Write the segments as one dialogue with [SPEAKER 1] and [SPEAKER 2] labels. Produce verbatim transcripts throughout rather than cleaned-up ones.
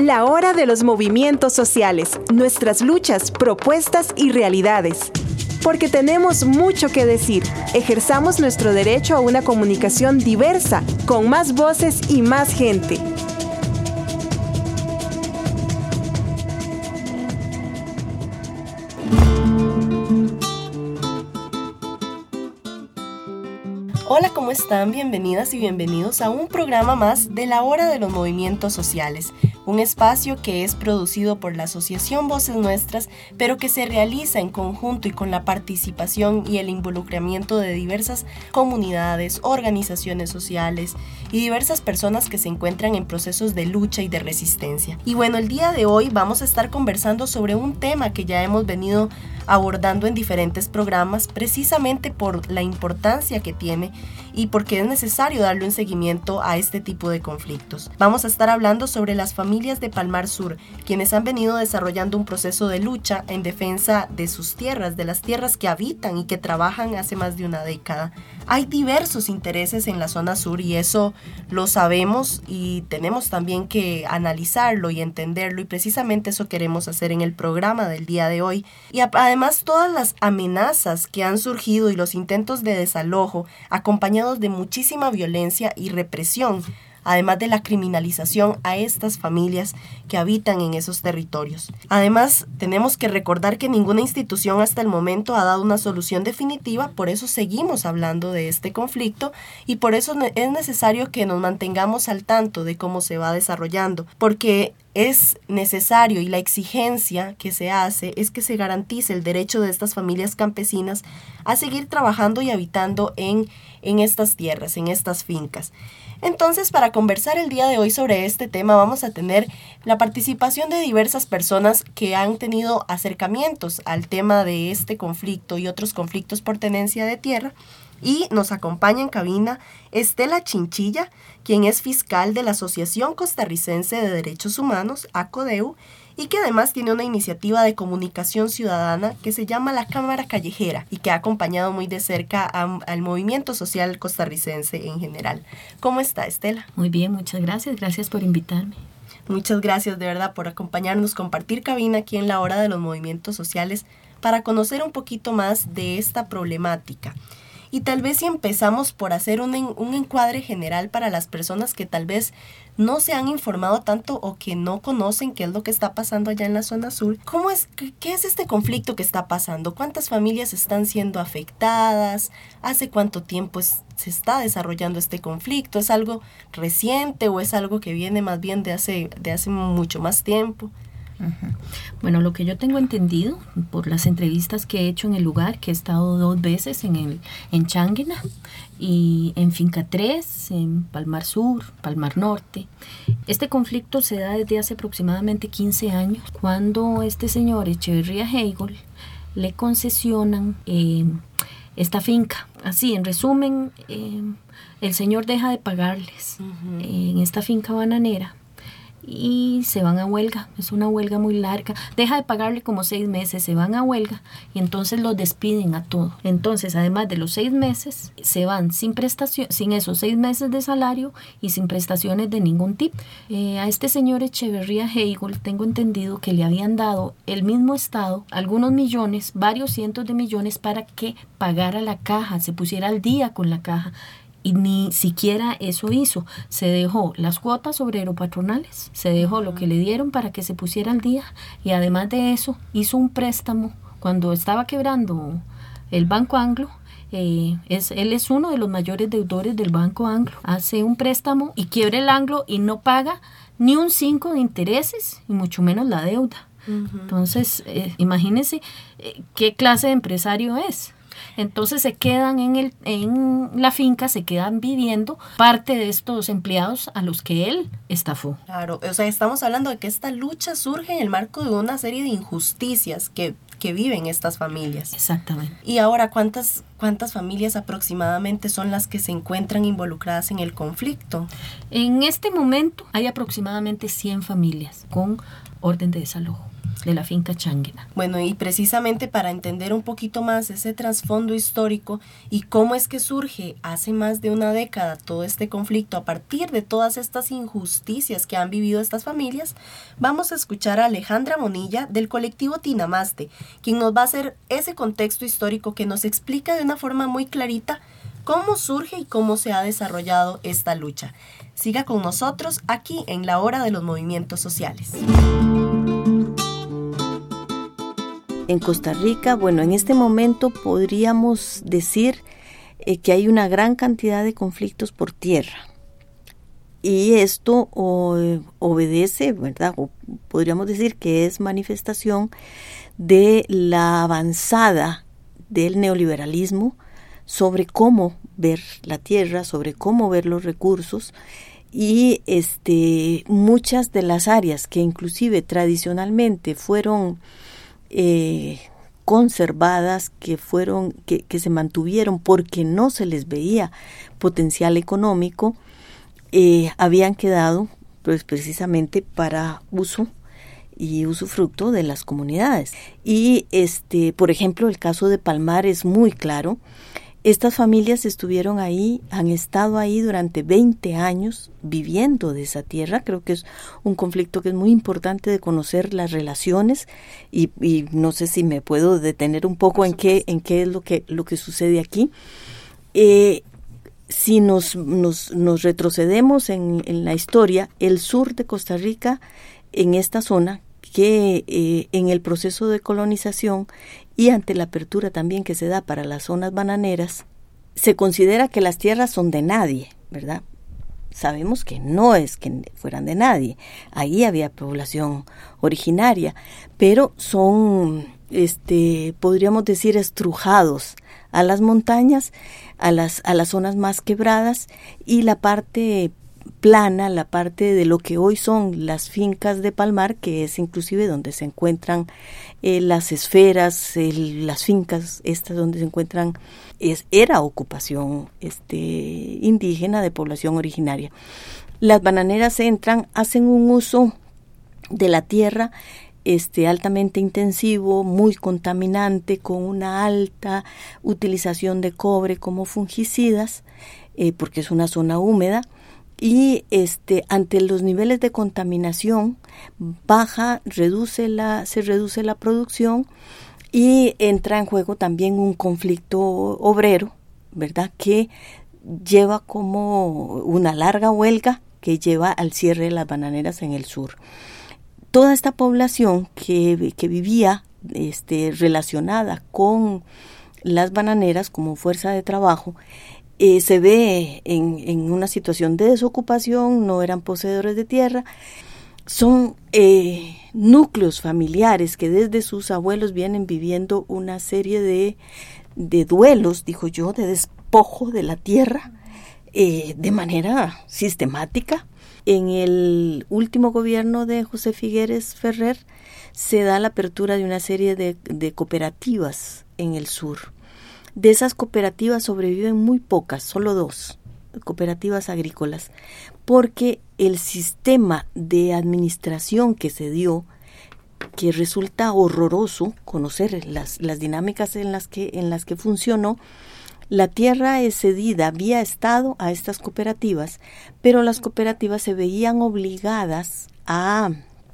[SPEAKER 1] La hora de los movimientos sociales, nuestras luchas, propuestas y realidades. Porque tenemos mucho que decir, ejerzamos nuestro derecho a una comunicación diversa, con más voces y más gente.
[SPEAKER 2] Hola, ¿cómo están? Bienvenidas y bienvenidos a un programa más de la Hora de los Movimientos Sociales, un espacio que es producido por la Asociación Voces Nuestras, pero que se realiza en conjunto y con la participación y el involucramiento de diversas comunidades, organizaciones sociales y diversas personas que se encuentran en procesos de lucha y de resistencia. Y bueno, el día de hoy vamos a estar conversando sobre un tema que ya hemos venido abordando en diferentes programas, precisamente por la importancia que tiene y porque es necesario darle un seguimiento a este tipo de conflictos. Vamos a estar hablando sobre las familias de Palmar Sur, quienes han venido desarrollando un proceso de lucha en defensa de sus tierras, de las tierras que habitan y que trabajan hace más de una década. Hay diversos intereses en la zona sur y eso lo sabemos y tenemos también que analizarlo y entenderlo, y precisamente eso queremos hacer en el programa del día de hoy. Y además todas las amenazas que han surgido y los intentos de desalojo acompañados de muchísima violencia y represión, además de la criminalización a estas familias que habitan en esos territorios. Además, tenemos que recordar que ninguna institución hasta el momento ha dado una solución definitiva, por eso seguimos hablando de este conflicto y por eso es necesario que nos mantengamos al tanto de cómo se va desarrollando, porque es necesario y la exigencia que se hace es que se garantice el derecho de estas familias campesinas a seguir trabajando y habitando en, en estas tierras, en estas fincas. Entonces, para conversar el día de hoy sobre este tema, vamos a tener la participación de diversas personas que han tenido acercamientos al tema de este conflicto y otros conflictos por tenencia de tierra. Y nos acompaña en cabina Estela Chinchilla, quien es fiscal de la Asociación Costarricense de Derechos Humanos, ACODEU, y que además tiene una iniciativa de comunicación ciudadana que se llama La Cámara Callejera y que ha acompañado muy de cerca a, al movimiento social costarricense en general. ¿Cómo está, Estela?
[SPEAKER 3] Muy bien, muchas gracias. Gracias por invitarme.
[SPEAKER 2] Muchas gracias de verdad por acompañarnos, compartir cabina aquí en la Hora de los Movimientos Sociales para conocer un poquito más de esta problemática. Y tal vez si empezamos por hacer un, un encuadre general para las personas que tal vez no se han informado tanto o que no conocen qué es lo que está pasando allá en la zona sur. ¿Cómo es, qué es este conflicto que está pasando? ¿Cuántas familias están siendo afectadas? ¿Hace cuánto tiempo es, se está desarrollando este conflicto? ¿Es algo reciente o es algo que viene más bien de hace, de hace mucho más tiempo?
[SPEAKER 3] Uh-huh. Bueno, lo que yo tengo entendido por las entrevistas que he hecho en el lugar, que he estado dos veces en el en Changuina y en Finca tres, en Palmar Sur, Palmar Norte. Este conflicto se da desde hace aproximadamente quince años, cuando este señor Echeverría Heigl le concesionan eh, esta finca. Así, en resumen, eh, el señor deja de pagarles uh-huh. eh, en esta finca bananera. Y se van a huelga, es una huelga muy larga, deja de pagarle como seis meses, se van a huelga y entonces los despiden a todos. Entonces, además de los seis meses, se van sin prestación, sin esos seis meses de salario y sin prestaciones de ningún tipo. Eh, a este señor Echeverría Heigl tengo entendido que le habían dado el mismo Estado algunos millones, varios cientos de millones para que pagara la caja, se pusiera al día con la caja. Y ni siquiera eso hizo. Se dejó las cuotas obrero-patronales, se dejó uh-huh. lo que le dieron para que se pusiera al día, y además de eso hizo un préstamo cuando estaba quebrando el Banco Anglo. Eh, es, él es uno de los mayores deudores del Banco Anglo. Hace un préstamo y quiebra el Anglo y no paga ni un cinco de intereses y mucho menos la deuda. Uh-huh. Entonces, eh, imagínense eh, qué clase de empresario es. Entonces se quedan en, el, en la finca, se quedan viviendo parte de estos empleados a los que él estafó.
[SPEAKER 2] Claro, o sea, estamos hablando de que esta lucha surge en el marco de una serie de injusticias que, que viven estas familias.
[SPEAKER 3] Exactamente.
[SPEAKER 2] Y ahora, ¿cuántas, ¿cuántas familias aproximadamente son las que se encuentran involucradas en el conflicto?
[SPEAKER 3] En este momento hay aproximadamente cien familias con orden de desalojo de la finca Changuina.
[SPEAKER 2] Bueno, y precisamente para entender un poquito más ese trasfondo histórico y cómo es que surge hace más de una década todo este conflicto a partir de todas estas injusticias que han vivido estas familias, vamos a escuchar a Alejandra Monilla del colectivo Tinamaste, quien nos va a hacer ese contexto histórico que nos explica de una forma muy clarita cómo surge y cómo se ha desarrollado esta lucha. Siga con nosotros aquí en La Hora de los Movimientos Sociales.
[SPEAKER 4] En Costa Rica, bueno, en este momento podríamos decir eh, que hay una gran cantidad de conflictos por tierra. Y esto o, obedece, ¿verdad? O podríamos decir que es manifestación de la avanzada del neoliberalismo sobre cómo ver la tierra, sobre cómo ver los recursos. Y este, muchas de las áreas que inclusive tradicionalmente fueron Eh, conservadas, que fueron, que, que se mantuvieron porque no se les veía potencial económico, eh, habían quedado pues precisamente para uso y usufructo de las comunidades. Y este, por ejemplo, el caso de Palmar es muy claro. Estas familias estuvieron ahí, han estado ahí durante veinte años viviendo de esa tierra. Creo que es un conflicto que es muy importante de conocer las relaciones y, y no sé si me puedo detener un poco en qué, en qué es lo que, lo que sucede aquí. Eh, si nos, nos, nos retrocedemos en, en la historia, el sur de Costa Rica, en esta zona, que eh, en el proceso de colonización y ante la apertura también que se da para las zonas bananeras, se considera que las tierras son de nadie, ¿verdad? Sabemos que no es que fueran de nadie, ahí había población originaria, pero son, este, podríamos decir, estrujados a las montañas, a las, a las zonas más quebradas, y la parte plana, la parte de lo que hoy son las fincas de Palmar, que es inclusive donde se encuentran eh, las esferas, el, las fincas estas donde se encuentran, es, era ocupación este, indígena de población originaria. Las bananeras entran, hacen un uso de la tierra este, altamente intensivo, muy contaminante, con una alta utilización de cobre como fungicidas, eh, porque es una zona húmeda. Y este, ante los niveles de contaminación baja, reduce la, se reduce la producción y entra en juego también un conflicto obrero, ¿verdad? Que lleva como una larga huelga que lleva al cierre de las bananeras en el sur. Toda esta población que, que vivía este, relacionada con las bananeras como fuerza de trabajo, Eh, se ve en, en una situación de desocupación, no eran poseedores de tierra, son eh, núcleos familiares que desde sus abuelos vienen viviendo una serie de, de duelos, digo yo, de despojo de la tierra eh, de manera sistemática. En el último gobierno de José Figueres Ferrer se da la apertura de una serie de, de cooperativas en el sur. De esas cooperativas sobreviven muy pocas, solo dos cooperativas agrícolas, porque el sistema de administración que se dio, que resulta horroroso conocer las, las dinámicas en las que, en las que funcionó, la tierra es cedida vía Estado a estas cooperativas, pero las cooperativas se veían obligadas a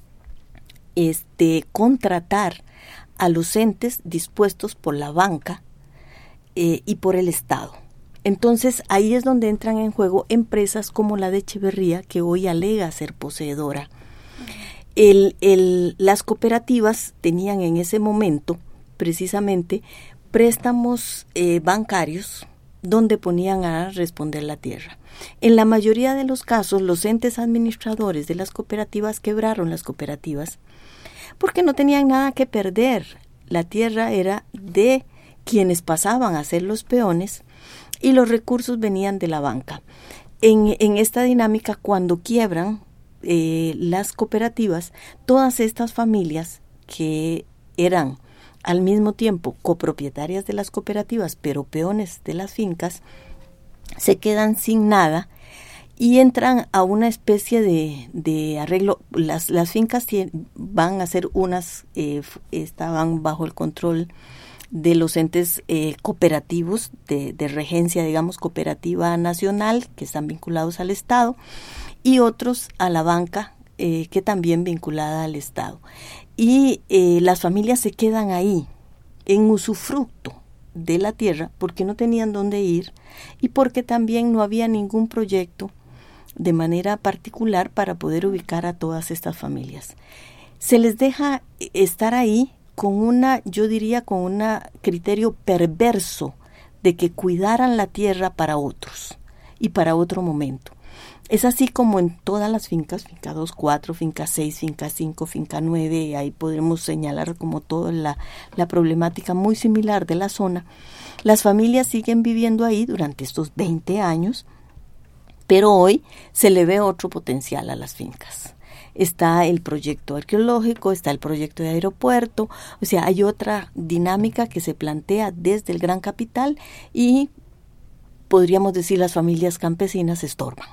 [SPEAKER 4] este, contratar a los entes dispuestos por la banca Eh, y por el Estado. Entonces ahí es donde entran en juego empresas como la de Echeverría, que hoy alega ser poseedora. El, el, las cooperativas tenían en ese momento precisamente préstamos eh, bancarios donde ponían a responder la tierra. En la mayoría de los casos, los entes administradores de las cooperativas quebraron las cooperativas porque no tenían nada que perder. La tierra era de quienes pasaban a ser los peones y los recursos venían de la banca. En, en esta dinámica, cuando quiebran eh, las cooperativas, todas estas familias que eran al mismo tiempo copropietarias de las cooperativas, pero peones de las fincas, se quedan sin nada y entran a una especie de, de arreglo. Las, las fincas tienen, van a ser unas, eh, estaban bajo el control de los entes eh, cooperativos de, de regencia, digamos, cooperativa nacional, que están vinculados al Estado, y otros a la banca, eh, que también vinculada al Estado. Y eh, las familias se quedan ahí, en usufructo de la tierra, porque no tenían dónde ir y porque también no había ningún proyecto de manera particular para poder ubicar a todas estas familias. Se les deja estar ahí con una, yo diría, con un criterio perverso de que cuidaran la tierra para otros y para otro momento. Es así como en todas las fincas, finca dos, cuatro, finca seis, finca cinco, finca nueve, ahí podremos señalar como toda la, la problemática muy similar de la zona. Las familias siguen viviendo ahí durante estos veinte años, pero hoy se le ve otro potencial a las fincas. Está el proyecto arqueológico, está el proyecto de aeropuerto, o sea, hay otra dinámica que se plantea desde el Gran Capital y podríamos decir las familias campesinas estorban.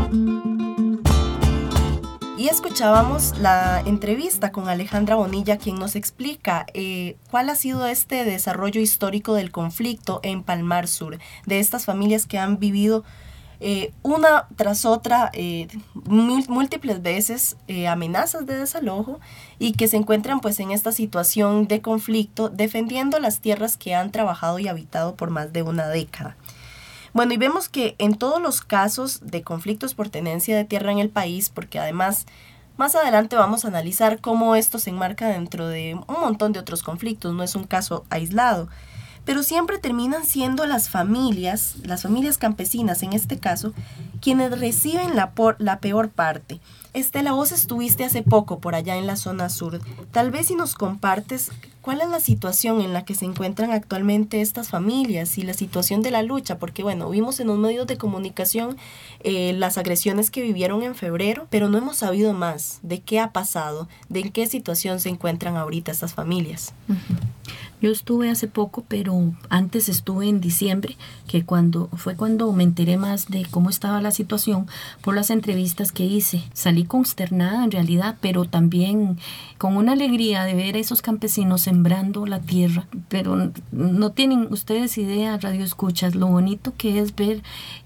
[SPEAKER 2] Y escuchábamos la entrevista con Alejandra Bonilla, quien nos explica eh, cuál ha sido este desarrollo histórico del conflicto en Palmar Sur, de estas familias que han vivido eh, una tras otra, eh, múltiples veces eh, amenazas de desalojo y que se encuentran pues en esta situación de conflicto defendiendo las tierras que han trabajado y habitado por más de una década. Bueno, y vemos que en todos los casos de conflictos por tenencia de tierra en el país, porque además más adelante vamos a analizar cómo esto se enmarca dentro de un montón de otros conflictos, no es un caso aislado, pero siempre terminan siendo las familias, las familias campesinas en este caso, quienes reciben la, por, la peor parte. Estela, vos estuviste hace poco por allá en la zona sur. Tal vez si nos compartes cuál es la situación en la que se encuentran actualmente estas familias y la situación de la lucha, porque bueno, vimos en los medios de comunicación eh, las agresiones que vivieron en febrero, pero no hemos sabido más de qué ha pasado, de en qué situación se encuentran ahorita estas familias.
[SPEAKER 3] Uh-huh. Yo estuve hace poco, pero antes estuve en diciembre, que cuando fue cuando me enteré más de cómo estaba la situación por las entrevistas que hice. Salí consternada en realidad, pero también con una alegría de ver a esos campesinos sembrando la tierra. Pero no tienen ustedes idea, radio escuchas, lo bonito que es ver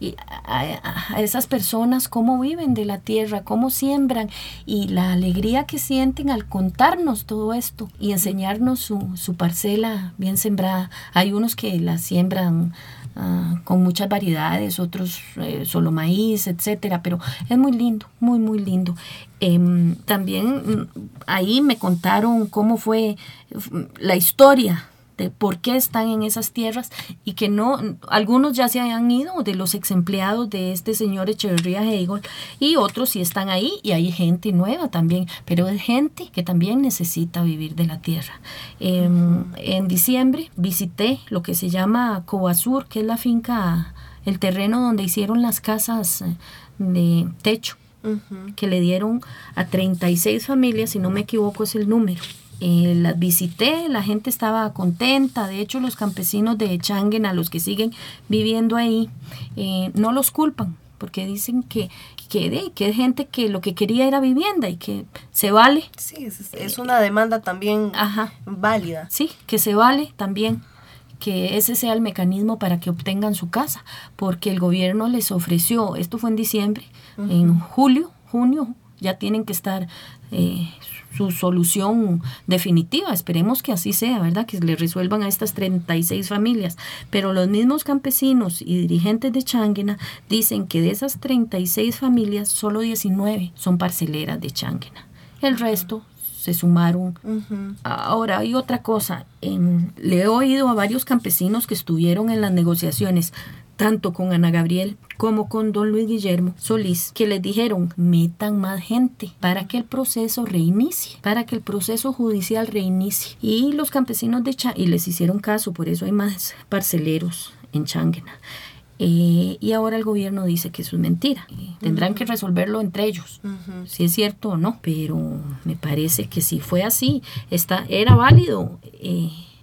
[SPEAKER 3] a, a esas personas cómo viven de la tierra, cómo siembran y la alegría que sienten al contarnos todo esto y enseñarnos su, su parcela bien sembrada. Hay unos que la siembran uh, con muchas variedades, otros eh, solo maíz, etcétera, pero es muy lindo, muy muy lindo. Eh, también ahí me contaron cómo fue la historia de por qué están en esas tierras y que no, algunos ya se han ido de los ex empleados de este señor Echeverría Hegel y otros sí están ahí y hay gente nueva también, pero es gente que también necesita vivir de la tierra. Eh, uh-huh. En diciembre visité lo que se llama Cobasur, que es la finca, el terreno donde hicieron las casas de techo, uh-huh, que le dieron a treinta y seis familias, si no me equivoco es el número. Eh, las visité, la gente estaba contenta. De hecho, los campesinos de Changuena, los que siguen viviendo ahí, eh, no los culpan, porque dicen que, que, de, que es gente que lo que quería era vivienda y que se vale.
[SPEAKER 2] Sí, es, es una demanda también Ajá. válida.
[SPEAKER 3] Sí, que se vale también, que ese sea el mecanismo para que obtengan su casa, porque el gobierno les ofreció, esto fue en diciembre, uh-huh, en julio, junio, ya tienen que estar eh, su solución definitiva. Esperemos que así sea, ¿verdad? Que le resuelvan a estas treinta y seis familias. Pero los mismos campesinos y dirigentes de Changuena dicen que de esas treinta y seis familias, solo diecinueve son parceleras de Changuena. El resto se sumaron. Uh-huh. Ahora hay otra cosa. En, le he oído a varios campesinos que estuvieron en las negociaciones, tanto con Ana Gabriel como con don Luis Guillermo Solís, que les dijeron, metan más gente para que el proceso reinicie, para que el proceso judicial reinicie. Y los campesinos de Changuena, y les hicieron caso, por eso hay más parceleros en Changuena. Eh, y ahora el gobierno dice que eso es mentira. Eh, tendrán uh-huh. que resolverlo entre ellos, uh-huh. si es cierto o no. Pero me parece que si fue así, está, era válido eh,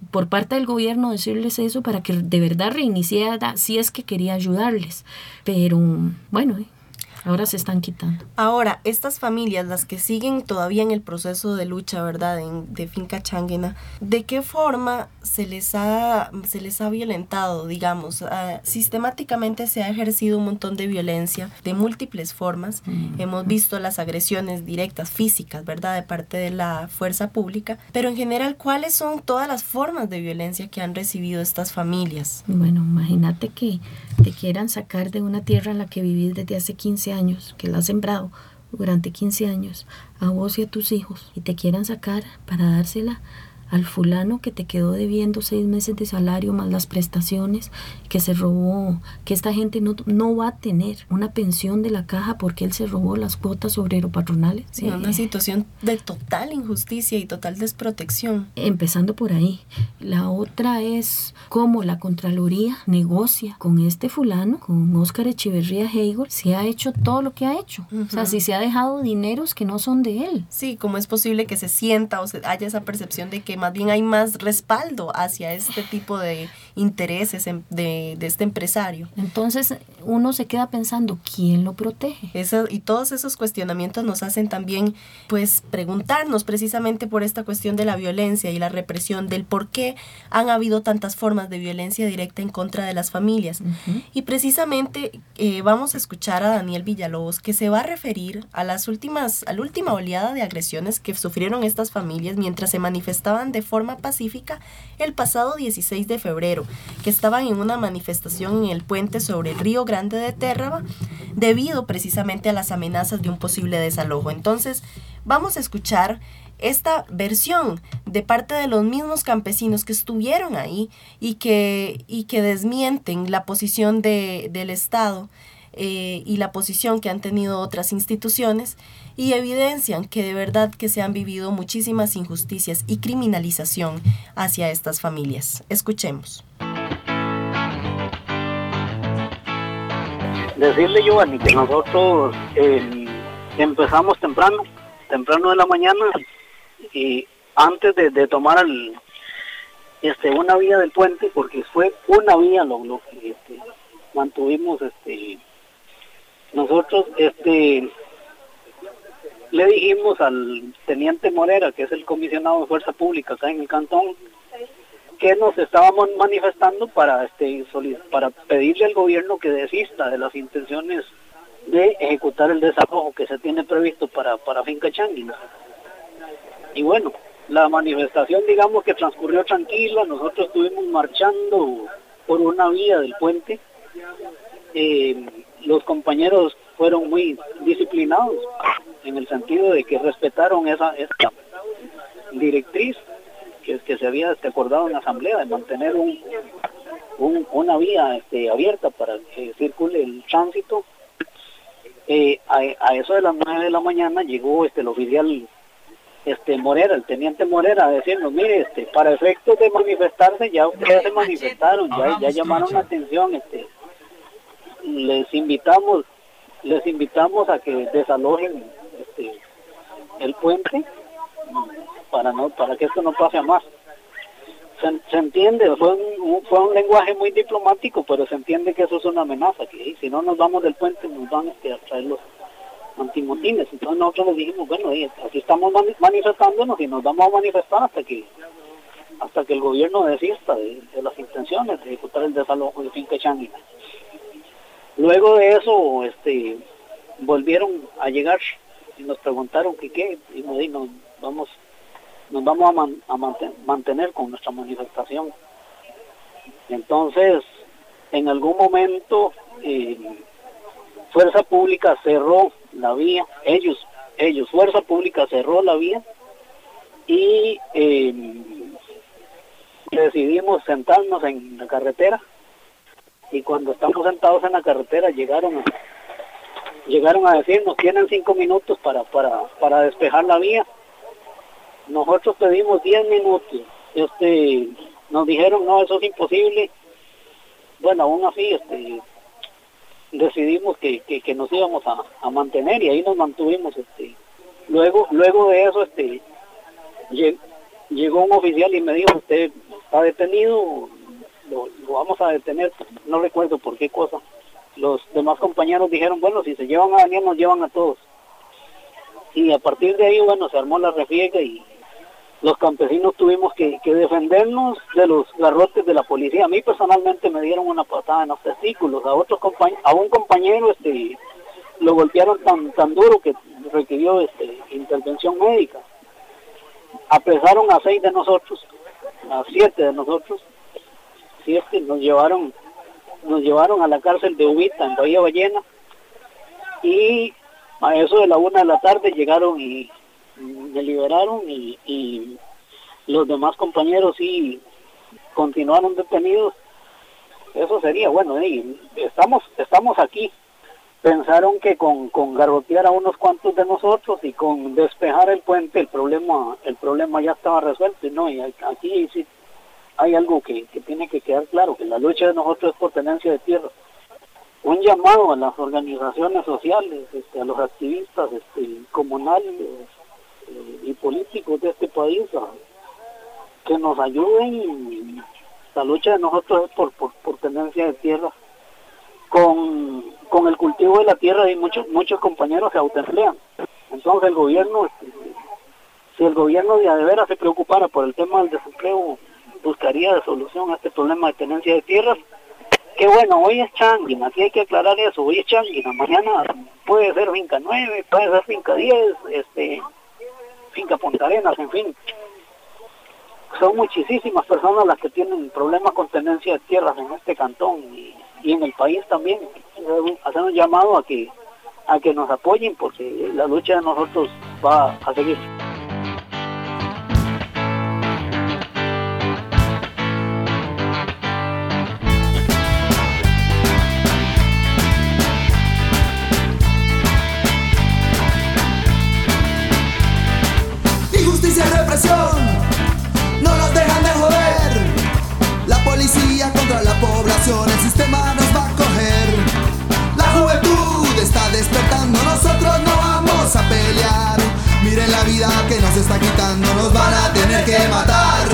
[SPEAKER 3] por parte del gobierno decirles eso para que de verdad reiniciara si es que quería ayudarles. Pero bueno, ahora se están quitando.
[SPEAKER 2] Ahora, estas familias, las que siguen todavía en el proceso de lucha, ¿verdad?, en, de Finca Changuina, ¿de qué forma se les ha, se les ha violentado, digamos? Uh, sistemáticamente se ha ejercido un montón de violencia de múltiples formas. Mm. Hemos visto las agresiones directas, físicas, ¿verdad?, de parte de la fuerza pública. Pero en general, ¿cuáles son todas las formas de violencia que han recibido estas familias?
[SPEAKER 3] Bueno, imagínate que te quieran sacar de una tierra en la que vivís desde hace quince años, que la has sembrado durante quince años, a vos y a tus hijos, y te quieran sacar para dársela al fulano que te quedó debiendo seis meses de salario más las prestaciones, que se robó, que esta gente no, no va a tener una pensión de la caja porque él se robó las cuotas obrero-patronales.
[SPEAKER 2] Sí,
[SPEAKER 3] eh,
[SPEAKER 2] una situación de total injusticia y total desprotección.
[SPEAKER 3] Empezando por ahí. La otra es cómo la Contraloría negocia con este fulano, con Óscar Echeverría Heigor, si ha hecho todo lo que ha hecho. Uh-huh. O sea, si se ha dejado dineros que no son de él.
[SPEAKER 2] Sí, cómo es posible que se sienta o se haya esa percepción de que más bien hay más respaldo hacia este tipo de intereses de, de este empresario.
[SPEAKER 3] Entonces uno se queda pensando, ¿quién lo protege?
[SPEAKER 2] Eso, y todos esos cuestionamientos nos hacen también pues preguntarnos precisamente por esta cuestión de la violencia y la represión, del por qué han habido tantas formas de violencia directa en contra de las familias. Uh-huh. Y precisamente eh, vamos a escuchar a Daniel Villalobos, que se va a referir a las últimas, a la última oleada de agresiones que sufrieron estas familias mientras se manifestaban de forma pacífica el pasado dieciséis de febrero, que estaban en una manifestación en el puente sobre el Río Grande de Térraba, debido precisamente a las amenazas de un posible desalojo. Entonces, vamos a escuchar esta versión de parte de los mismos campesinos que estuvieron ahí y que, y que desmienten la posición de, del Estado eh, y la posición que han tenido otras instituciones, y evidencian que de verdad que se han vivido muchísimas injusticias y criminalización hacia estas familias. Escuchemos.
[SPEAKER 5] Decirle, Giovanni, que nosotros eh, empezamos temprano, temprano de la mañana, y antes de, de tomar el, este, una vía del puente, porque fue una vía lo, lo que este, mantuvimos, este, nosotros, este, le dijimos al teniente Morera, que es el comisionado de Fuerza Pública acá en el cantón, que nos estábamos manifestando para este para pedirle al gobierno que desista de las intenciones de ejecutar el desalojo que se tiene previsto para, para Finca Changuina. Y bueno, la manifestación, digamos que transcurrió tranquila, nosotros estuvimos marchando por una vía del puente, eh, los compañeros fueron muy disciplinados, en el sentido de que respetaron esa, esa directriz que, que se había este, acordado en la asamblea de mantener un, un, una vía este, abierta para que circule el tránsito. Eh, a, a eso de las nueve de la mañana llegó este el oficial este Morera, el teniente Morera, a decirnos, mire, este, para efectos de manifestarse, ya ustedes se manifestaron, ya, ya llamaron la atención, este, les invitamos, les invitamos a que desalojen este, el puente para no para que esto no pase a más. Se, se entiende, fue un, fue un lenguaje muy diplomático, pero se entiende que eso es una amenaza, que si no nos vamos del puente nos van este, a traer los antimotines. Entonces nosotros les dijimos, bueno, aquí estamos manifestándonos y nos vamos a manifestar hasta que hasta que el gobierno desista de, de las intenciones de ejecutar el desalojo de Finca Changuina. Luego de eso, este, volvieron a llegar y nos preguntaron que qué, y nos, y nos vamos, nos vamos a, man, a manten, mantener con nuestra manifestación. Entonces, en algún momento, eh, Fuerza Pública cerró la vía, ellos, ellos, Fuerza Pública cerró la vía y eh, decidimos sentarnos en la carretera, y cuando estamos sentados en la carretera llegaron a, llegaron a decirnos, tienen cinco minutos para, para, para despejar la vía. Nosotros pedimos diez minutos, este, nos dijeron, no, eso es imposible. Bueno, aún así, este, decidimos que, que, que nos íbamos a, a mantener, y ahí nos mantuvimos. Este, luego, luego de eso, este, lleg, llegó un oficial y me dijo, usted está detenido, lo, lo vamos a detener, no recuerdo por qué cosa. Los demás compañeros dijeron, bueno, si se llevan a Daniel, nos llevan a todos. Y a partir de ahí, bueno, se armó la refriega y los campesinos tuvimos que, que defendernos de los garrotes de la policía. A mí personalmente me dieron una patada en los testículos, a otros compañeros, a un compañero este lo golpearon tan tan duro que requirió este intervención médica. Apresaron a seis de nosotros, a siete de nosotros, siete nos llevaron, nos llevaron a la cárcel de Ubita en Bahía Ballena, y a eso de la una de la tarde llegaron y me liberaron, y, y los demás compañeros sí continuaron detenidos. Eso sería, bueno, y estamos, estamos aquí. Pensaron que con, con garrotear a unos cuantos de nosotros y con despejar el puente el problema el problema ya estaba resuelto, y no, y aquí sí hay algo que, que tiene que quedar claro, que la lucha de nosotros es por tenencia de tierra. Un llamado a las organizaciones sociales, este, a los activistas este, comunales eh, y políticos de este país, a, que nos ayuden. La lucha de nosotros es por, por, por tenencia de tierra. Con, con el cultivo de la tierra y muchos muchos compañeros se autoemplean. Entonces el gobierno, este, si el gobierno de, de veras se preocupara por el tema del desempleo, buscaría de solución a este problema de tenencia de tierras. Que bueno, hoy es Changuina, aquí hay que aclarar eso, hoy es Changuina, mañana puede ser Finca nueve, puede ser Finca diez, este, Finca Punta Arenas, en fin. Son muchísimas personas las que tienen problemas con tenencia de tierras en este cantón y, y en el país también. Hacer un llamado a que a que nos apoyen, porque la lucha de nosotros va a seguir.
[SPEAKER 6] Injusticia y represión no nos dejan de joder. La policía contra la población, el sistema nos va a coger. La juventud está despertando, nosotros no vamos a pelear. Miren la vida que nos está quitando, nos van a tener que matar.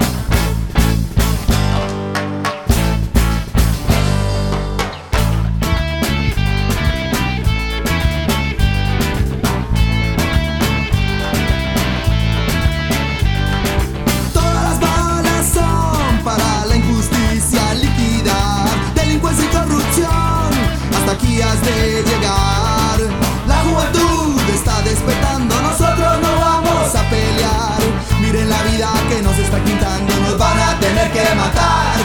[SPEAKER 6] Aquí has de llegar. La juventud está despertando, nosotros no vamos a pelear. Miren la vida que nos está quitando, nos van a tener que matar.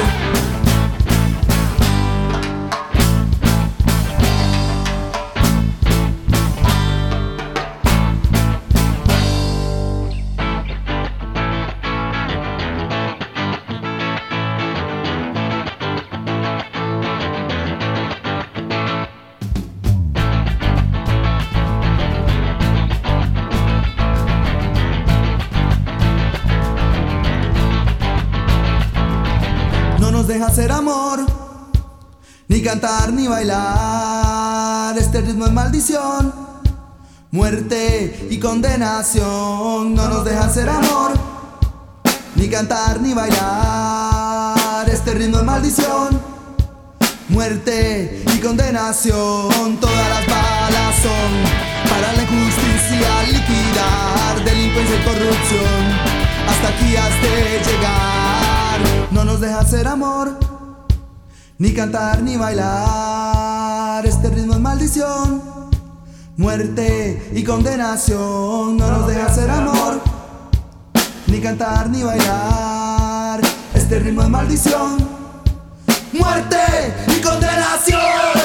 [SPEAKER 6] Deja hacer amor, ni cantar ni bailar. Este ritmo es maldición, muerte y condenación. No nos deja hacer amor, ni cantar ni bailar. Este ritmo es maldición, muerte y condenación. Todas las balas son para la injusticia, liquidar delincuencia y corrupción. Hasta aquí has de llegar. No nos deja hacer amor, ni cantar ni bailar. Este ritmo es maldición, muerte y condenación. No nos deja hacer amor, ni cantar ni bailar. Este ritmo es maldición, muerte y condenación.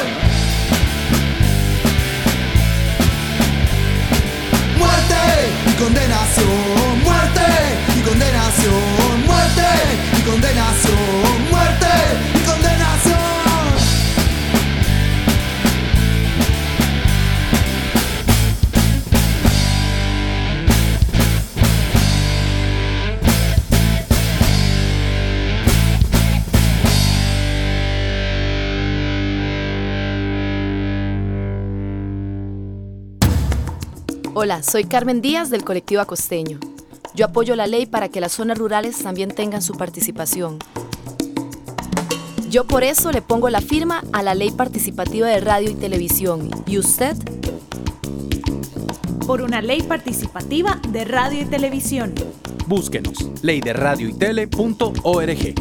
[SPEAKER 6] Muerte y condenación, muerte y condenación, muerte y condenación, muerte y condenación.
[SPEAKER 7] Hola, soy Carmen Díaz del Colectivo Acosteño. Yo apoyo la ley para que las zonas rurales también tengan su participación. Yo por eso le pongo la firma a la Ley Participativa de Radio y Televisión. ¿Y usted?
[SPEAKER 8] Por una ley participativa de radio y televisión.
[SPEAKER 9] Búsquenos, ley de radio y tele punto org.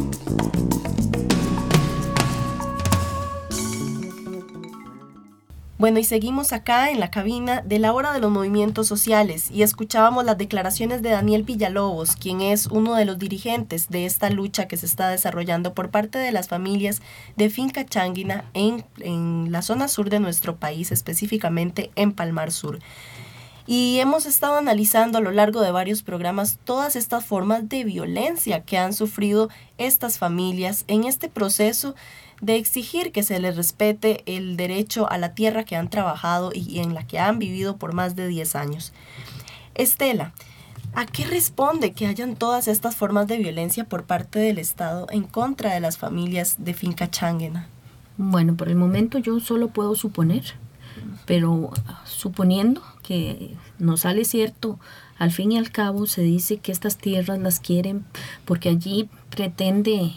[SPEAKER 2] Bueno, y seguimos acá en la cabina de la Hora de los Movimientos Sociales y escuchábamos las declaraciones de Daniel Villalobos, quien es uno de los dirigentes de esta lucha que se está desarrollando por parte de las familias de Finca Changuina en, en la zona sur de nuestro país, específicamente en Palmar Sur. Y hemos estado analizando a lo largo de varios programas todas estas formas de violencia que han sufrido estas familias en este proceso de exigir que se les respete el derecho a la tierra que han trabajado y en la que han vivido por más de diez años. Estela, ¿a qué responde que hayan todas estas formas de violencia por parte del Estado en contra de las familias de Finca Changuina?
[SPEAKER 3] Bueno, por el momento yo solo puedo suponer, pero suponiendo que no sale cierto, al fin y al cabo se dice que estas tierras las quieren porque allí pretende,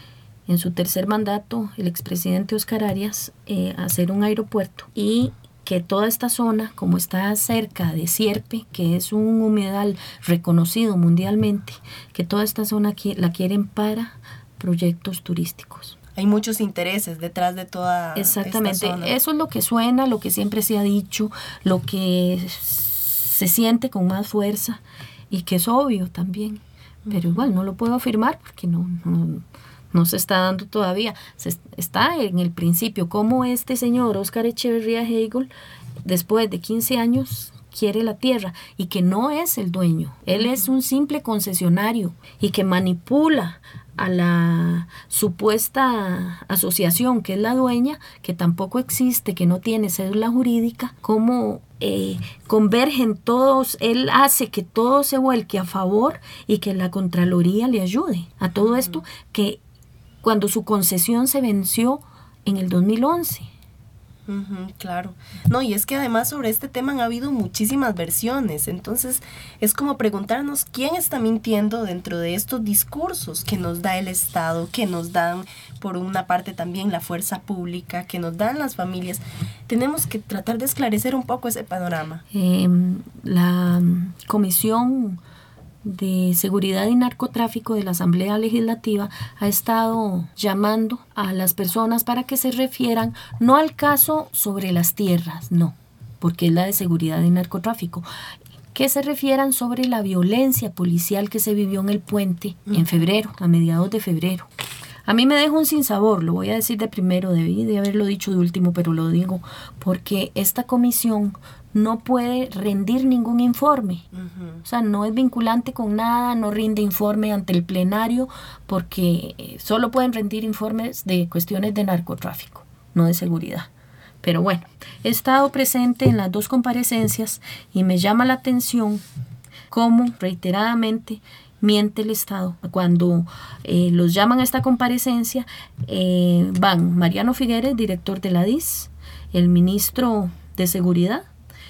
[SPEAKER 3] en su tercer mandato, el expresidente Oscar Arias, eh, hacer un aeropuerto, y que toda esta zona, como está cerca de Sierpe, que es un humedal reconocido mundialmente, que toda esta zona qui- la quieren para proyectos turísticos.
[SPEAKER 2] Hay muchos intereses detrás de toda
[SPEAKER 3] Exactamente,
[SPEAKER 2] esta zona.
[SPEAKER 3] Eso es lo que suena, lo que siempre se ha dicho, lo que se siente con más fuerza y que es obvio también, pero igual no lo puedo afirmar porque no, no, no se está dando todavía. Se está en el principio, como este señor Oscar Echeverría Hegel, después de quince años, quiere la tierra y que no es el dueño. Él es un simple concesionario y que manipula a la supuesta asociación que es la dueña, que tampoco existe, que no tiene cédula jurídica. Cómo eh, convergen todos, él hace que todo se vuelque a favor y que la Contraloría le ayude a todo esto, que cuando su concesión se venció en el dos mil once.
[SPEAKER 2] Uh-huh, claro. No, y es que además sobre este tema han habido muchísimas versiones, entonces es como preguntarnos quién está mintiendo dentro de estos discursos que nos da el Estado, que nos dan por una parte también la fuerza pública, que nos dan las familias. Tenemos que tratar de esclarecer un poco ese panorama.
[SPEAKER 3] Eh, la Comisión de Seguridad y Narcotráfico de la Asamblea Legislativa ha estado llamando a las personas para que se refieran no al caso sobre las tierras, no, porque es la de seguridad y narcotráfico, que se refieran sobre la violencia policial que se vivió en el puente en febrero, a mediados de febrero. A mí me deja un sinsabor, lo voy a decir de primero, debí de haberlo dicho de último, pero lo digo porque esta comisión no puede rendir ningún informe. Uh-huh. O sea, no es vinculante con nada, no rinde informe ante el plenario, porque solo pueden rendir informes de cuestiones de narcotráfico, no de seguridad. Pero bueno, he estado presente en las dos comparecencias y me llama la atención cómo reiteradamente miente el Estado. Cuando eh, los llaman a esta comparecencia, eh, van Mariano Figueres, director de la D I S, el ministro de Seguridad,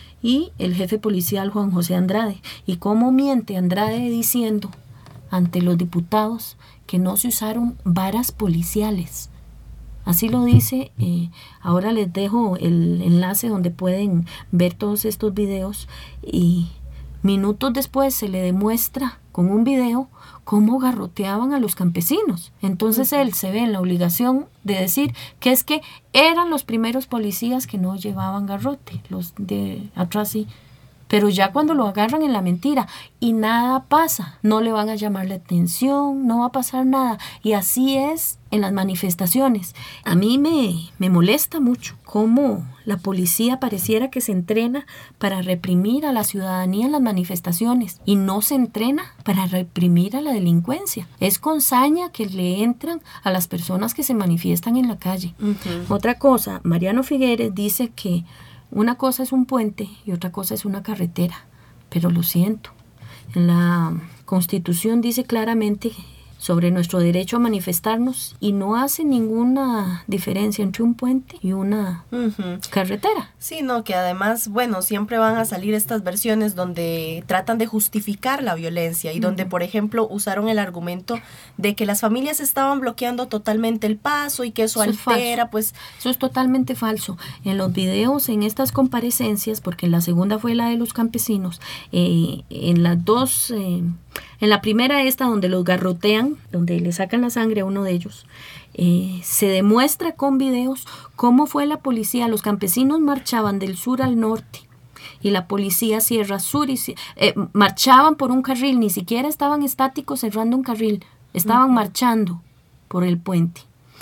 [SPEAKER 3] y el jefe policial Juan José Andrade. Y cómo miente Andrade diciendo ante los diputados que no se usaron varas policiales. Así lo dice. Eh, ahora les dejo el enlace donde pueden ver todos estos videos, y minutos después se le demuestra con un video cómo garroteaban a los campesinos. Entonces él se ve en la obligación de decir que es que eran los primeros policías que no llevaban garrote, los de atrás sí. Pero ya cuando lo agarran en la mentira y nada pasa, no le van a llamar la atención, no va a pasar nada. Y así es en las manifestaciones. A mí me, me molesta mucho cómo la policía pareciera que se entrena para reprimir a la ciudadanía en las manifestaciones y no se entrena para reprimir a la delincuencia. Es con saña que le entran a las personas que se manifiestan en la calle. Uh-huh. Otra cosa, Mariano Figueres dice que una cosa es un puente y otra cosa es una carretera, pero lo siento. En la Constitución dice claramente sobre nuestro derecho a manifestarnos y no hace ninguna diferencia entre un puente y una uh-huh. carretera.
[SPEAKER 2] Sí, no, que además, bueno, siempre van a salir estas versiones donde tratan de justificar la violencia y uh-huh. donde, por ejemplo, usaron el argumento de que las familias estaban bloqueando totalmente el paso y que eso, eso altera, pues...
[SPEAKER 3] Eso es totalmente falso. En los videos, en estas comparecencias, porque la segunda fue la de los campesinos, eh, en las dos... Eh, en la primera esta donde los garrotean, donde le sacan la sangre a uno de ellos, eh, se demuestra con videos cómo fue la policía. Los campesinos marchaban del sur al norte y la policía cierra sur y eh, marchaban por un carril, ni siquiera estaban estáticos cerrando un carril, estaban uh-huh. marchando por el puente.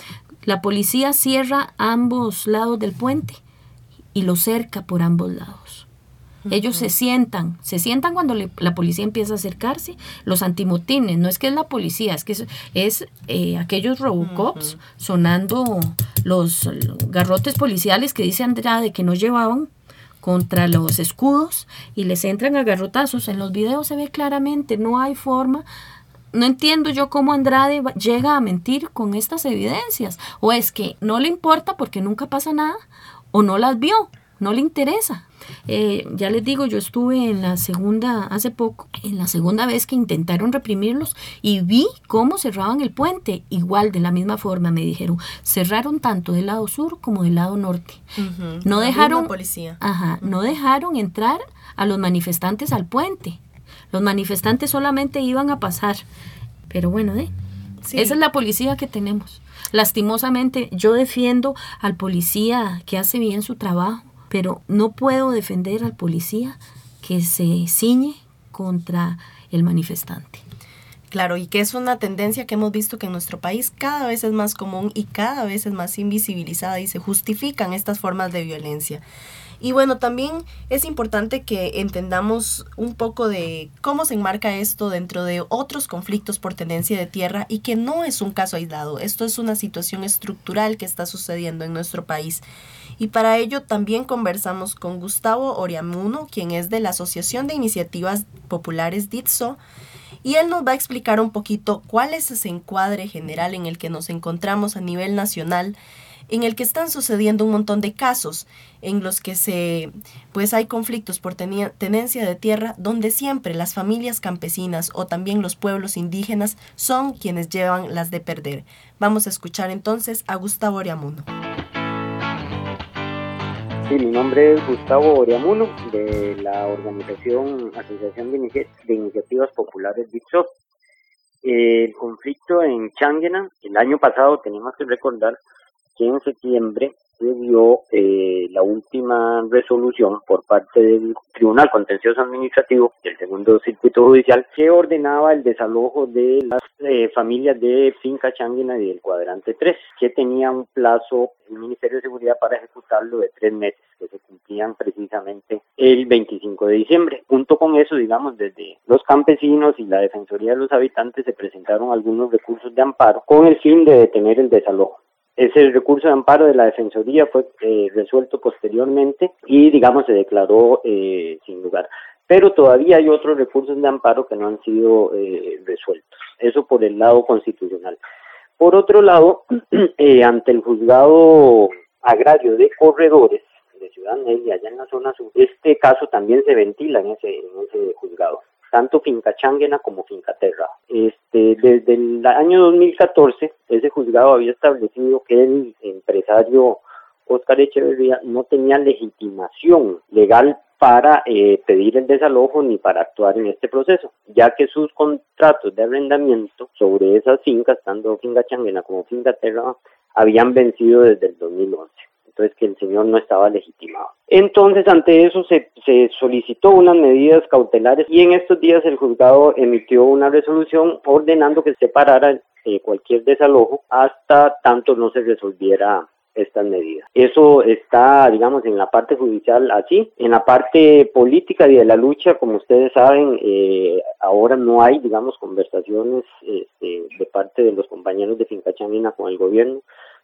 [SPEAKER 3] La policía cierra ambos lados del puente y lo cerca por ambos lados. Ellos se sientan, se sientan cuando le, la policía empieza a acercarse, los antimotines, no es que es la policía, es que es, es eh, aquellos Robocops uh-huh. sonando los, los garrotes policiales que dice Andrade que no llevaban contra los escudos y les entran a garrotazos. En los videos se ve claramente, no hay forma. No entiendo yo cómo Andrade llega a mentir con estas evidencias, o es que no le importa porque nunca pasa nada, o no las vio, no le interesa. Eh, ya les digo, yo estuve en la segunda, hace poco, en la segunda vez que intentaron reprimirlos y vi cómo cerraban el puente, igual de la misma forma me dijeron, cerraron tanto del lado sur como del lado norte. Uh-huh. No la dejaron, policía. Ajá, uh-huh. no dejaron entrar a los manifestantes al puente. Los manifestantes solamente iban a pasar, pero bueno, ¿eh? Sí. Esa es la policía que tenemos. Lastimosamente, yo defiendo al policía que hace bien su trabajo, pero no puedo defender al policía que se ciñe contra el manifestante.
[SPEAKER 2] Claro, y que es una tendencia que hemos visto que en nuestro país cada vez es más común y cada vez es más invisibilizada y se justifican estas formas de violencia. Y bueno, también es importante que entendamos un poco de cómo se enmarca esto dentro de otros conflictos por tenencia de tierra y que no es un caso aislado. Esto es una situación estructural que está sucediendo en nuestro país. Y para ello también conversamos con Gustavo Oriamuno, quien es de la Asociación de Iniciativas Populares DITSO, y él nos va a explicar un poquito cuál es ese encuadre general en el que nos encontramos a nivel nacional, en el que están sucediendo un montón de casos en los que se, pues hay conflictos por tenia, tenencia de tierra, donde siempre las familias campesinas o también los pueblos indígenas son quienes llevan las de perder. Vamos a escuchar entonces a Gustavo Oriamuno.
[SPEAKER 10] Sí, mi nombre es Gustavo Oriamuno, de la organización Asociación de, Inici- de Iniciativas Populares DITSO. El conflicto en Changuina, el año pasado tenemos que recordar que en septiembre se dio eh, la última resolución por parte del Tribunal Contencioso Administrativo del Segundo Circuito Judicial que ordenaba el desalojo de las eh, familias de Finca Changuina y del Cuadrante tres, que tenía un plazo el Ministerio de Seguridad para ejecutarlo de tres meses, que se cumplían precisamente el veinticinco de diciembre. Junto con eso, digamos, desde los campesinos y la Defensoría de los Habitantes se presentaron algunos recursos de amparo con el fin de detener el desalojo. Ese recurso de amparo de la Defensoría fue eh, resuelto posteriormente y, digamos, se declaró eh, sin lugar. Pero todavía hay otros recursos de amparo que no han sido eh, resueltos. Eso por el lado constitucional. Por otro lado, eh, ante el juzgado agrario de Corredores de Ciudad Media, allá en la zona sur, este caso también se ventila en ese, en ese juzgado, tanto Finca Changuina como Finca Terra. Este, desde el año dos mil catorce, ese juzgado había establecido que el empresario Óscar Echeverría no tenía legitimación legal para eh, pedir el desalojo ni para actuar en este proceso, ya que sus contratos de arrendamiento sobre esas fincas, tanto Finca Changuina como Finca Terra, habían vencido desde el dos mil once. Entonces que el señor no estaba legitimado. Entonces ante eso se, se solicitó unas medidas cautelares y en estos días el juzgado emitió una resolución ordenando que se parara eh, cualquier desalojo hasta tanto no se resolviera estas medidas. Eso está, digamos, en la parte judicial así. En la parte política y de la lucha, como ustedes saben, eh, ahora no hay, digamos, conversaciones este, de parte de los compañeros de Finca Changuina con el gobierno.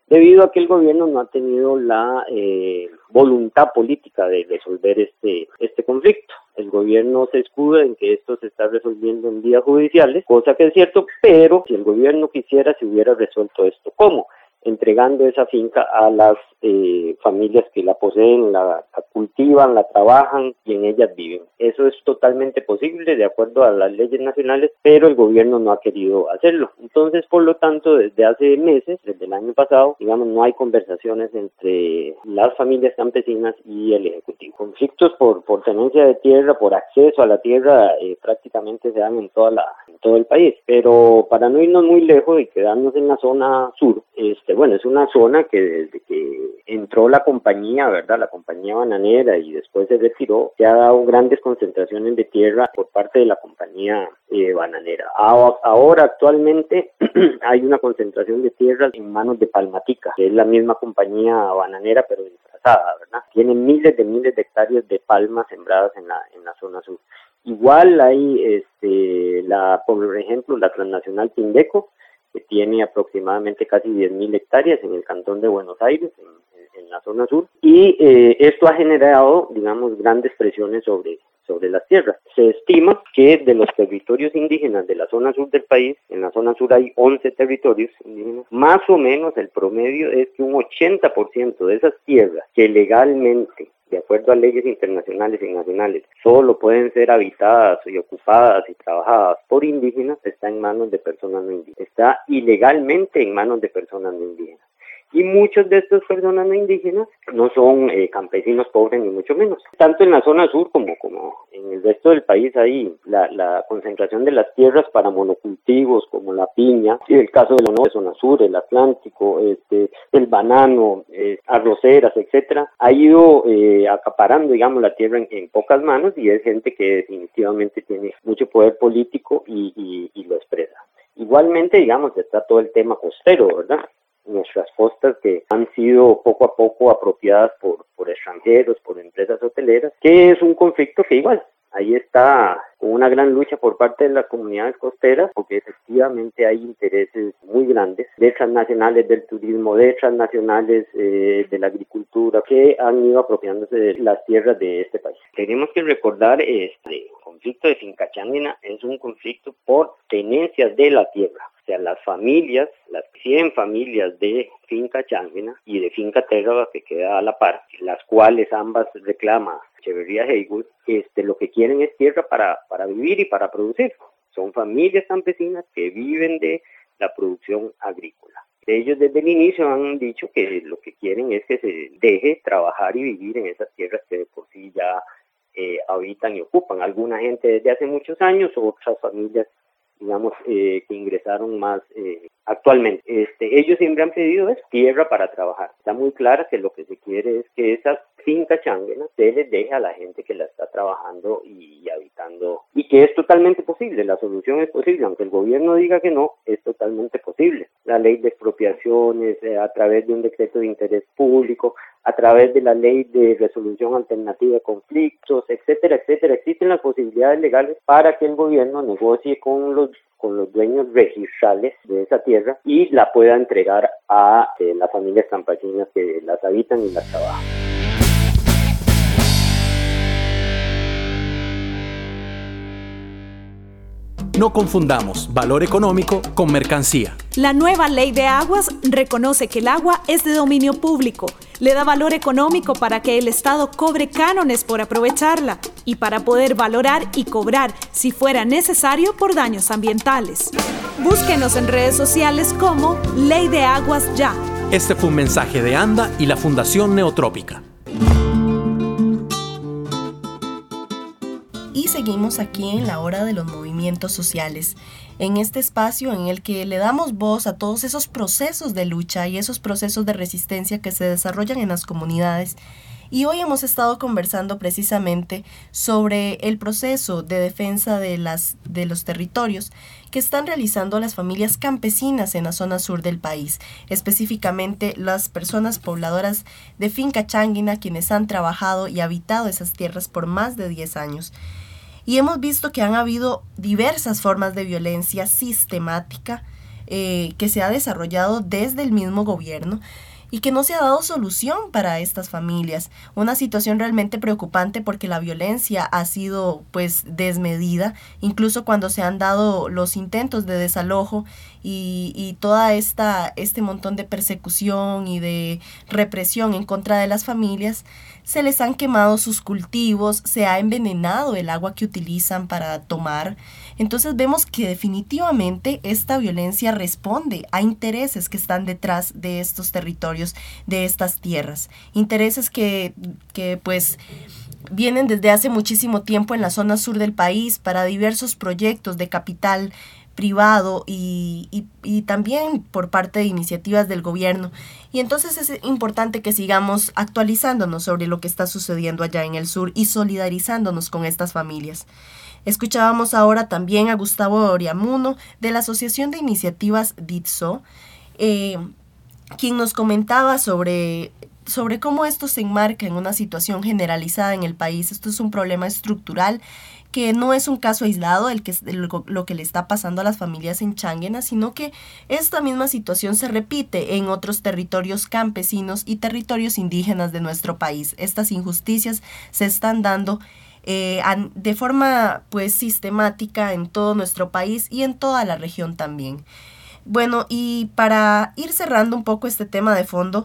[SPEAKER 10] debido a que el gobierno no ha tenido la eh, voluntad política de resolver este, este conflicto. El gobierno se escuda en que esto se está resolviendo en vías judiciales, cosa que es cierto, pero si el gobierno quisiera, se hubiera resuelto esto. ¿Cómo? Entregando esa finca a las eh, familias que la poseen, la, la cultivan, la trabajan y en ellas viven. Eso es totalmente posible de acuerdo a las leyes nacionales, pero el gobierno no ha querido hacerlo. Entonces, por lo tanto, desde hace meses, desde el año pasado, digamos, no hay conversaciones entre las familias campesinas y el Ejecutivo. Conflictos por, por tenencia de tierra, por acceso a la tierra, eh, prácticamente se dan en, toda la, en todo el país. Pero para no irnos muy lejos y quedarnos en la zona sur, este, bueno, es una zona que desde que entró la compañía, ¿verdad? La compañía bananera y después se retiró, se ha dado grandes concentraciones de tierra por parte de la compañía eh, bananera. Ahora, actualmente, hay una concentración de tierras en manos de Palmatica, que es la misma compañía bananera, pero disfrazada, ¿verdad? Tienen miles de miles de hectáreas de palmas sembradas en la, en la zona sur. Igual hay, este, la, por ejemplo, la transnacional Pindeco, que tiene aproximadamente casi diez mil hectáreas en el cantón de Buenos Aires, en, en, en la zona sur, y eh, esto ha generado, digamos, grandes presiones sobre, sobre las tierras. Se estima que de los territorios indígenas de la zona sur del país, en la zona sur hay once territorios indígenas, más o menos el promedio es que un ochenta por ciento de esas tierras que legalmente, de acuerdo a leyes internacionales y nacionales, solo pueden ser habitadas y ocupadas y trabajadas por indígenas, está en manos de personas no indígenas. Está ilegalmente en manos de personas no indígenas. Y muchos de estas personas no indígenas no son eh, campesinos pobres ni mucho menos. Tanto en la zona sur como, como en el resto del país hay la, la concentración de las tierras para monocultivos como la piña, y el caso de la no, zona sur, el Atlántico, este, el banano, eh, arroceras, etcétera, ha ido eh, acaparando, digamos, la tierra en, en pocas manos, y es gente que definitivamente tiene mucho poder político y, y, y lo expresa. Igualmente, digamos, está todo el tema costero, ¿verdad? Nuestras costas que han sido poco a poco apropiadas por, por extranjeros, por empresas hoteleras, que es un conflicto que igual, ahí está una gran lucha por parte de las comunidades costeras, porque efectivamente hay intereses muy grandes de transnacionales del turismo, de transnacionales eh, de la agricultura, que han ido apropiándose de las tierras de este país. Tenemos que recordar, este, el conflicto de Finca Chángena es un conflicto por tenencias de la tierra. O sea, las familias, las cien familias de Finca Chángena y de Finca Térraba, que queda a la par, las cuales ambas reclama Echeverría Heywood, este, lo que quieren es tierra para, para vivir y para producir. Son familias campesinas que viven de la producción agrícola. Ellos desde el inicio han dicho que lo que quieren es que se deje trabajar y vivir en esas tierras que de por sí ya eh, habitan y ocupan. Alguna gente desde hace muchos años, otras familias digamos, eh, que ingresaron más eh, actualmente. Este, ellos siempre han pedido es tierra para trabajar. Está muy clara que lo que se quiere es que esa finca chángena se les deje a la gente que la está trabajando y, y habitando, y que es totalmente posible, la solución es posible, aunque el gobierno diga que no, es totalmente posible. La ley de expropiaciones, eh, a través de un decreto de interés público, a través de la ley de resolución alternativa de conflictos, etcétera, etcétera, existen las posibilidades legales para que el gobierno negocie con los con los dueños registrales de esa tierra y la pueda entregar a eh, las familias campesinas que las habitan y las trabajan.
[SPEAKER 9] No confundamos valor económico con mercancía.
[SPEAKER 8] La nueva Ley de Aguas reconoce que el agua es de dominio público, le da valor económico para que el Estado cobre cánones por aprovecharla y para poder valorar y cobrar, si fuera necesario, por daños ambientales. Búsquenos en redes sociales como Ley de Aguas Ya.
[SPEAKER 9] Este fue un mensaje de ANDA y la Fundación Neotrópica.
[SPEAKER 2] Y seguimos aquí en la hora de los movimientos sociales, en este espacio en el que le damos voz a todos esos procesos de lucha y esos procesos de resistencia que se desarrollan en las comunidades. Y hoy hemos estado conversando precisamente sobre el proceso de defensa de, las, de los territorios que están realizando las familias campesinas en la zona sur del país, específicamente las personas pobladoras de Finca Chángena, quienes han trabajado y habitado esas tierras por más de diez años. Y hemos visto que han habido diversas formas de violencia sistemática eh, que se ha desarrollado desde el mismo gobierno y que no se ha dado solución para estas familias. Una situación realmente preocupante porque la violencia ha sido pues desmedida, incluso cuando se han dado los intentos de desalojo y, y toda esta este montón de persecución y de represión en contra de las familias. Se les han quemado sus cultivos, se ha envenenado el agua que utilizan para tomar. Entonces vemos que definitivamente esta violencia responde a intereses que están detrás de estos territorios, de estas tierras. Intereses que, que pues vienen desde hace muchísimo tiempo en la zona sur del país para diversos proyectos de capital privado y, y, y también por parte de iniciativas del gobierno. Y entonces es importante que sigamos actualizándonos sobre lo que está sucediendo allá en el sur y solidarizándonos con estas familias. Escuchábamos ahora también a Gustavo Oriamuno de la Asociación de Iniciativas DITSO, eh, quien nos comentaba sobre, sobre cómo esto se enmarca en una situación generalizada en el país. Esto es un problema estructural que no es un caso aislado el que, lo, lo que le está pasando a las familias en Changuina, sino que esta misma situación se repite en otros territorios campesinos y territorios indígenas de nuestro país. Estas injusticias se están dando eh, an, de forma pues sistemática en todo nuestro país y en toda la región también. Bueno, y para ir cerrando un poco este tema de fondo,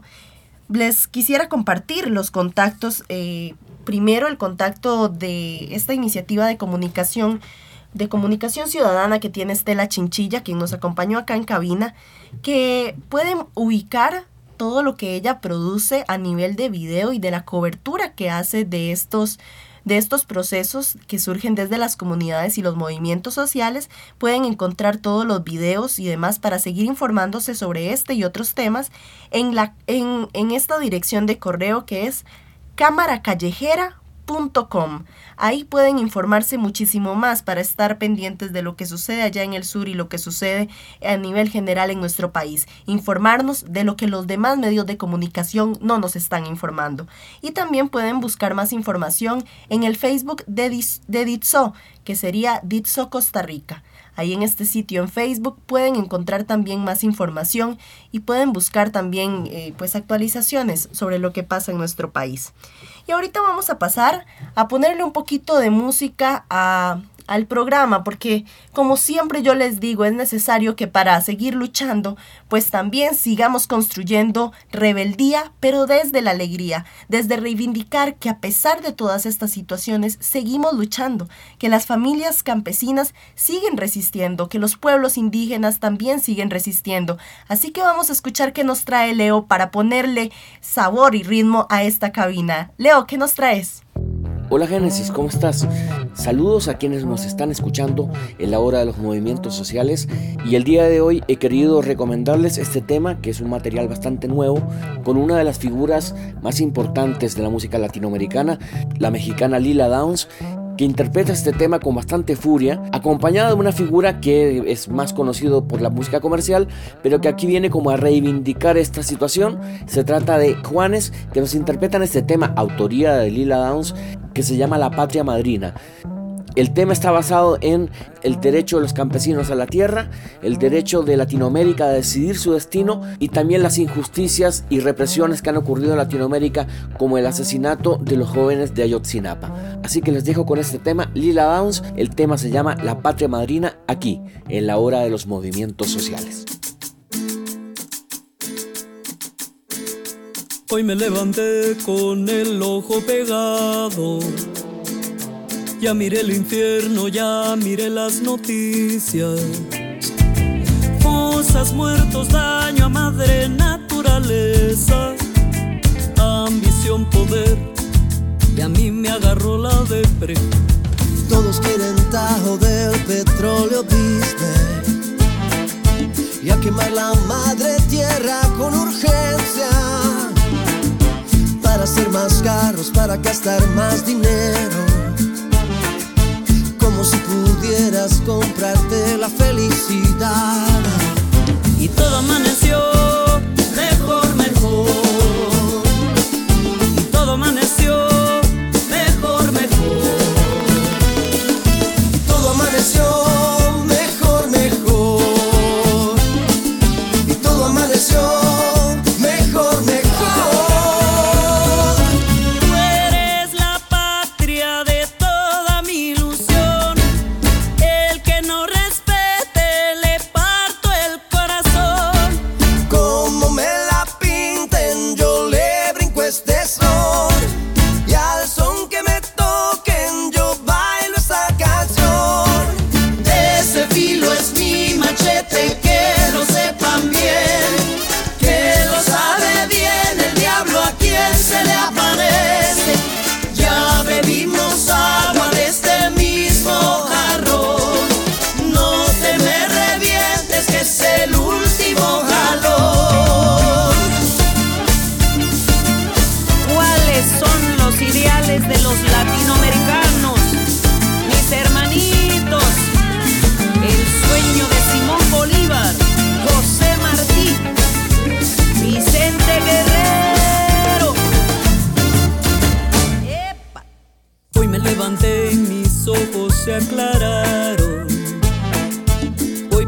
[SPEAKER 2] les quisiera compartir los contactos, eh, primero el contacto de esta iniciativa de comunicación, de comunicación ciudadana que tiene Estela Chinchilla, quien nos acompañó acá en cabina, que pueden ubicar todo lo que ella produce a nivel de video y de la cobertura que hace de estos de estos procesos que surgen desde las comunidades y los movimientos sociales. Pueden encontrar todos los videos y demás para seguir informándose sobre este y otros temas en, la, en, en esta dirección de correo que es cámara callejera punto com. Ahí pueden informarse muchísimo más para estar pendientes de lo que sucede allá en el sur y lo que sucede a nivel general en nuestro país. Informarnos de lo que los demás medios de comunicación no nos están informando. Y también pueden buscar más información en el Facebook de, Dis, de DITSO, que sería DITSO Costa Rica. Ahí en este sitio en Facebook pueden encontrar también más información y pueden buscar también eh, pues actualizaciones sobre lo que pasa en nuestro país. Y ahorita vamos a pasar a ponerle un poquito de música a, al programa, porque como siempre yo les digo, es necesario que para seguir luchando, pues también sigamos construyendo rebeldía, pero desde la alegría, desde reivindicar que a pesar de todas estas situaciones, seguimos luchando, que las familias campesinas siguen resistiendo, que los pueblos indígenas también siguen resistiendo. Así que vamos a escuchar qué nos trae Leo para ponerle sabor y ritmo a esta cabina. Leo, ¿qué nos traes?
[SPEAKER 11] Hola Génesis, ¿cómo estás? Saludos a quienes nos están escuchando en la hora de los movimientos sociales, y el día de hoy he querido recomendarles este tema, que es un material bastante nuevo, con una de las figuras más importantes de la música latinoamericana, la mexicana Lila Downs, que interpreta este tema con bastante furia, acompañada de una figura que es más conocido por la música comercial, pero que aquí viene como a reivindicar esta situación. Se trata de Juanes, que nos interpretan este tema, autoría de Lila Downs, que se llama La Patria Madrina. El tema está basado en el derecho de los campesinos a la tierra, el derecho de Latinoamérica a decidir su destino y también las injusticias y represiones que han ocurrido en Latinoamérica, como el asesinato de los jóvenes de Ayotzinapa. Así que les dejo con este tema, Lila Downs. El tema se llama La Patria Madrina, aquí, en la hora de los movimientos sociales.
[SPEAKER 12] Hoy me levanté con el ojo pegado. Ya miré el infierno, ya miré las noticias. Fosas, muertos, daño a madre naturaleza. Ambición, poder, y a mí me agarró la depre.
[SPEAKER 13] Todos quieren tajo del petróleo Disney y a quemar la madre tierra con urgencia, para hacer más carros, para gastar más dinero, como si pudieras comprarte la felicidad.
[SPEAKER 12] Y todo amaneció mejor, mejor. Y todo amaneció mejor, mejor.
[SPEAKER 13] Y todo amaneció mejor, mejor.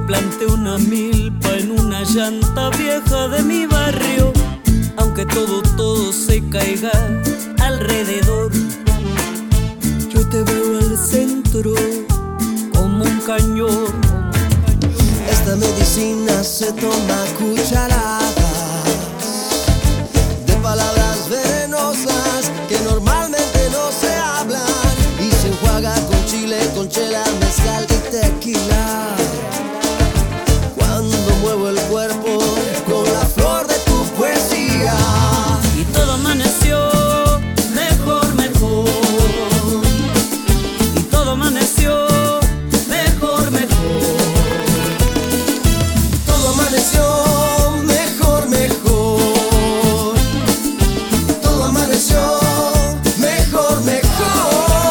[SPEAKER 12] planté una milpa en una llanta vieja de mi barrio, aunque todo, todo se caiga alrededor. Yo te veo al centro como un cañón.
[SPEAKER 13] Esta medicina se toma cucharadas de palabras venenosas que normalmente no se hablan, y se enjuaga con chile, con chela, mezcal y tequila. Cuando muevo el cuerpo con la flor de tu poesía,
[SPEAKER 12] y todo amaneció mejor, mejor. Y todo amaneció mejor, mejor.
[SPEAKER 13] Todo amaneció mejor, mejor. Todo amaneció mejor, mejor.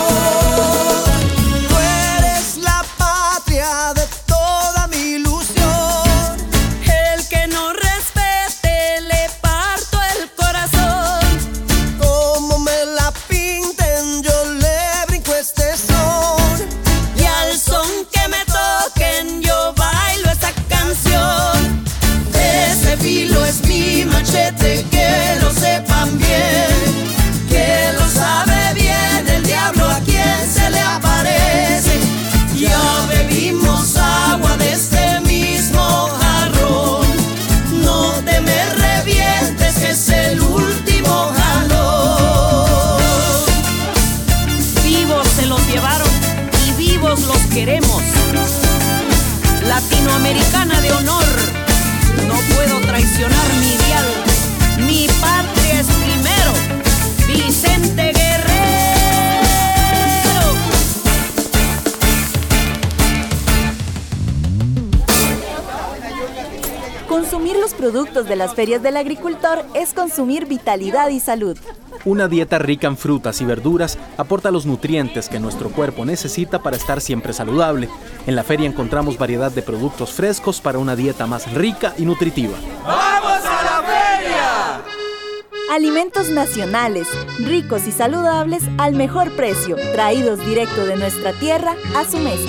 [SPEAKER 13] Tú eres la patria de toda mi ilusión.
[SPEAKER 12] El que no respete le parto el corazón.
[SPEAKER 13] Como me la pinten yo le brinco este son,
[SPEAKER 12] Y al son que me toquen yo bailo esta canción.
[SPEAKER 13] ese filo es mi machete, que lo sepan bien, que lo sabe bien el diablo a quien se le aparece. Ya bebimos agua de este mismo jarrón, no te me revientes que es el último jalón.
[SPEAKER 3] Vivos se los llevaron y vivos los queremos. Latinoamericana de honor, no puedo traicionar mi ideal. Mi patria es primero. Vicente Guerrero.
[SPEAKER 1] Consumir los productos de las ferias del agricultor es consumir vitalidad y salud.
[SPEAKER 9] Una dieta rica en frutas y verduras aporta los nutrientes que nuestro cuerpo necesita para estar siempre saludable. En la feria encontramos variedad de productos frescos para una dieta más rica y nutritiva.
[SPEAKER 14] ¡Vamos a la feria!
[SPEAKER 1] Alimentos nacionales, ricos y saludables al mejor precio, traídos directo de nuestra tierra a su mesa.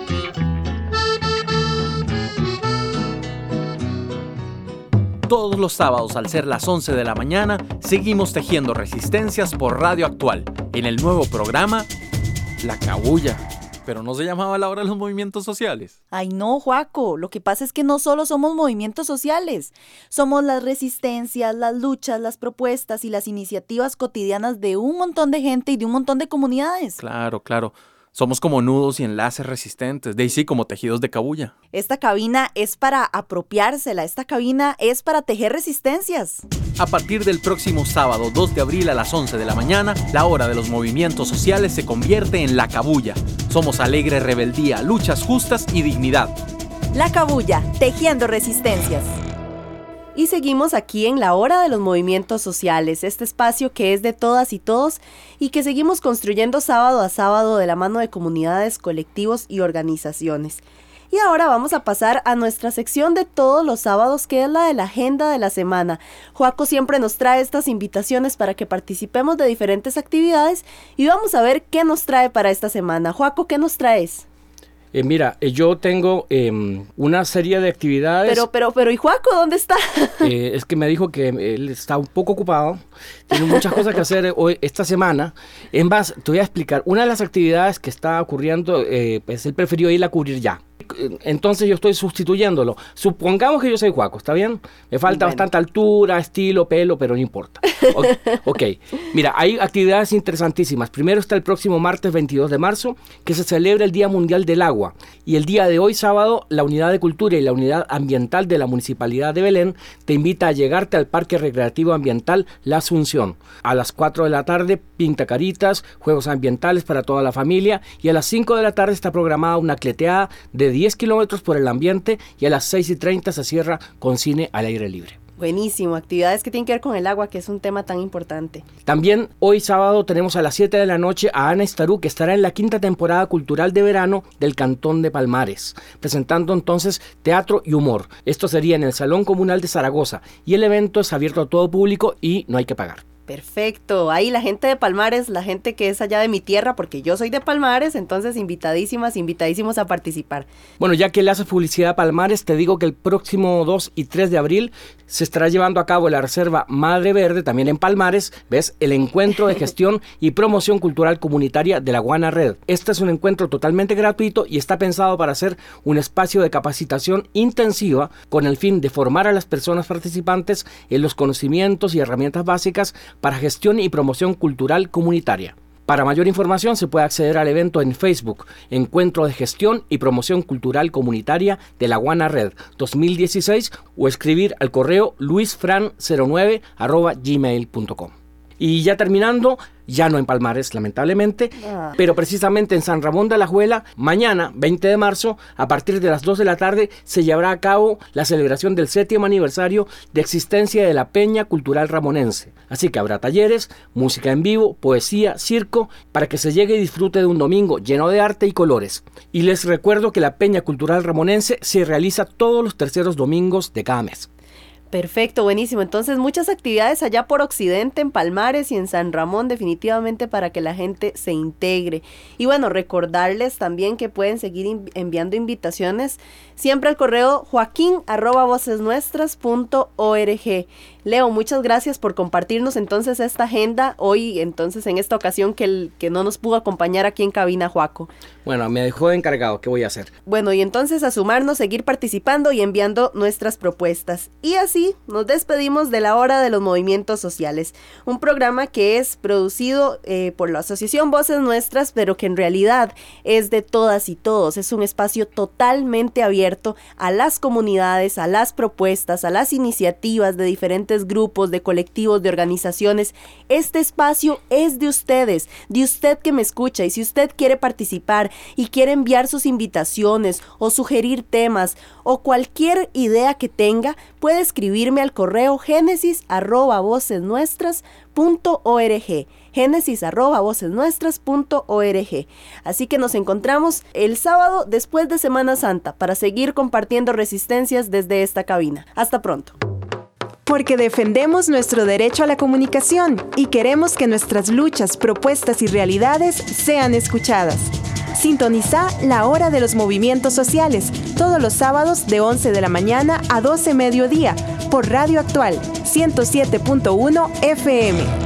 [SPEAKER 9] Todos los sábados al ser las once de la mañana, seguimos tejiendo resistencias por Radio Actual, en el nuevo programa La Cabulla. Pero no se llamaba la hora de los movimientos sociales.
[SPEAKER 1] Ay no, Joaco, lo que pasa es que no solo somos movimientos sociales, somos las resistencias, las luchas, las propuestas y las iniciativas cotidianas de un montón de gente y de un montón de comunidades.
[SPEAKER 9] Claro, claro. Somos como nudos y enlaces resistentes, de ahí sí, como tejidos de cabulla.
[SPEAKER 1] Esta cabina es para apropiársela, esta cabina es para tejer resistencias.
[SPEAKER 9] A partir del próximo sábado dos de abril a las once de la mañana, la hora de los movimientos sociales se convierte en La Cabulla. Somos alegre rebeldía, luchas justas y dignidad.
[SPEAKER 1] La Cabulla, tejiendo resistencias.
[SPEAKER 2] Y seguimos aquí en la hora de los movimientos sociales, este espacio que es de todas y todos y que seguimos construyendo sábado a sábado de la mano de comunidades, colectivos y organizaciones. Y ahora vamos a pasar a nuestra sección de todos los sábados, que es la de la agenda de la semana. Joaco siempre nos trae estas invitaciones para que participemos de diferentes actividades y vamos a ver qué nos trae para esta semana. Joaco, ¿qué nos traes?
[SPEAKER 15] Eh, mira, eh, yo tengo eh, una serie de actividades.
[SPEAKER 2] Pero, pero, pero, ¿y Joaco dónde está?
[SPEAKER 15] eh, es que me dijo que él está un poco ocupado, tiene muchas cosas que hacer hoy, esta semana. En más, te voy a explicar, una de las actividades que está ocurriendo, eh, pues él prefirió ir a cubrir ya. Entonces yo estoy sustituyéndolo. Supongamos que yo soy Joaco, ¿está bien? Me falta bueno. bastante altura, estilo, pelo, pero no importa. Ok, okay. Mira, hay actividades interesantísimas. Primero está el próximo martes veintidós de marzo, que se celebra el Día Mundial del Agua. Y el día de hoy, sábado, la Unidad de Cultura y la Unidad Ambiental de la Municipalidad de Belén te invita a llegarte al Parque Recreativo Ambiental La Asunción. A las cuatro de la tarde, pintacaritas, juegos ambientales para toda la familia. Y a las cinco de la tarde está programada una cleteada de diez kilómetros por el ambiente, y a las seis y treinta se cierra con cine al aire libre.
[SPEAKER 2] Buenísimo, actividades que tienen que ver con el agua, que es un tema tan importante.
[SPEAKER 15] También hoy sábado tenemos a las siete de la noche a Ana Estarú, que estará en la quinta temporada cultural de verano del Cantón de Palmares, presentando entonces teatro y humor. Esto sería en el Salón Comunal de Zaragoza, y el evento es abierto a todo público y no hay que pagar.
[SPEAKER 2] Perfecto, ahí la gente de Palmares, la gente que es allá de mi tierra, porque yo soy de Palmares, entonces invitadísimas, invitadísimos a participar.
[SPEAKER 15] Bueno, ya que le haces publicidad a Palmares, te digo que el próximo dos y tres de abril se estará llevando a cabo en la Reserva Madre Verde, también en Palmares, ¿ves? El Encuentro de Gestión y Promoción Cultural Comunitaria de la Guana Red. Este es un encuentro totalmente gratuito y está pensado para ser un espacio de capacitación intensiva con el fin de formar a las personas participantes en los conocimientos y herramientas básicas para gestión y promoción cultural comunitaria. Para mayor información se puede acceder al evento en Facebook, Encuentro de Gestión y Promoción Cultural Comunitaria de la Guana Red dos mil dieciséis, o escribir al correo luisfran cero nueve arroba gmail punto com. Y ya terminando, ya no en Palmares, lamentablemente, ah. pero precisamente en San Ramón de Alajuela, mañana, veinte de marzo, a partir de las dos de la tarde, se llevará a cabo la celebración del séptimo aniversario de existencia de la Peña Cultural Ramonense. Así que habrá talleres, música en vivo, poesía, circo, para que se llegue y disfrute de un domingo lleno de arte y colores. Y les recuerdo que la Peña Cultural Ramonense se realiza todos los terceros domingos de cada mes.
[SPEAKER 2] Perfecto, buenísimo. Entonces, muchas actividades allá por Occidente, en Palmares y en San Ramón, definitivamente para que la gente se integre. Y bueno, recordarles también que pueden seguir enviando invitaciones siempre al correo joaquín arroba vocesnuestras punto org. Leo, muchas gracias por compartirnos entonces esta agenda hoy, entonces en esta ocasión que, el, que no nos pudo acompañar aquí en cabina, Joaco.
[SPEAKER 15] Bueno, me dejó de encargado, ¿qué voy a hacer?
[SPEAKER 2] Bueno, y entonces a sumarnos, seguir participando y enviando nuestras propuestas. Y así nos despedimos de la Hora de los Movimientos Sociales, un programa que es producido eh, por la Asociación Voces Nuestras, pero que en realidad es de todas y todos. Es un espacio totalmente abierto a las comunidades, a las propuestas, a las iniciativas de diferentes grupos, de colectivos, de organizaciones. Este espacio es de ustedes, de usted que me escucha, y si usted quiere participar y quiere enviar sus invitaciones o sugerir temas o cualquier idea que tenga, puede escribirme al correo génesis arroba vocesnuestras punto org, génesis arroba vocesnuestras punto org. Así que nos encontramos el sábado después de Semana Santa para seguir compartiendo resistencias desde esta cabina. Hasta pronto.
[SPEAKER 1] Porque defendemos nuestro derecho a la comunicación y queremos que nuestras luchas, propuestas y realidades sean escuchadas. Sintoniza la Hora de los Movimientos Sociales todos los sábados de once de la mañana a doce mediodía por Radio Actual ciento siete punto uno F M.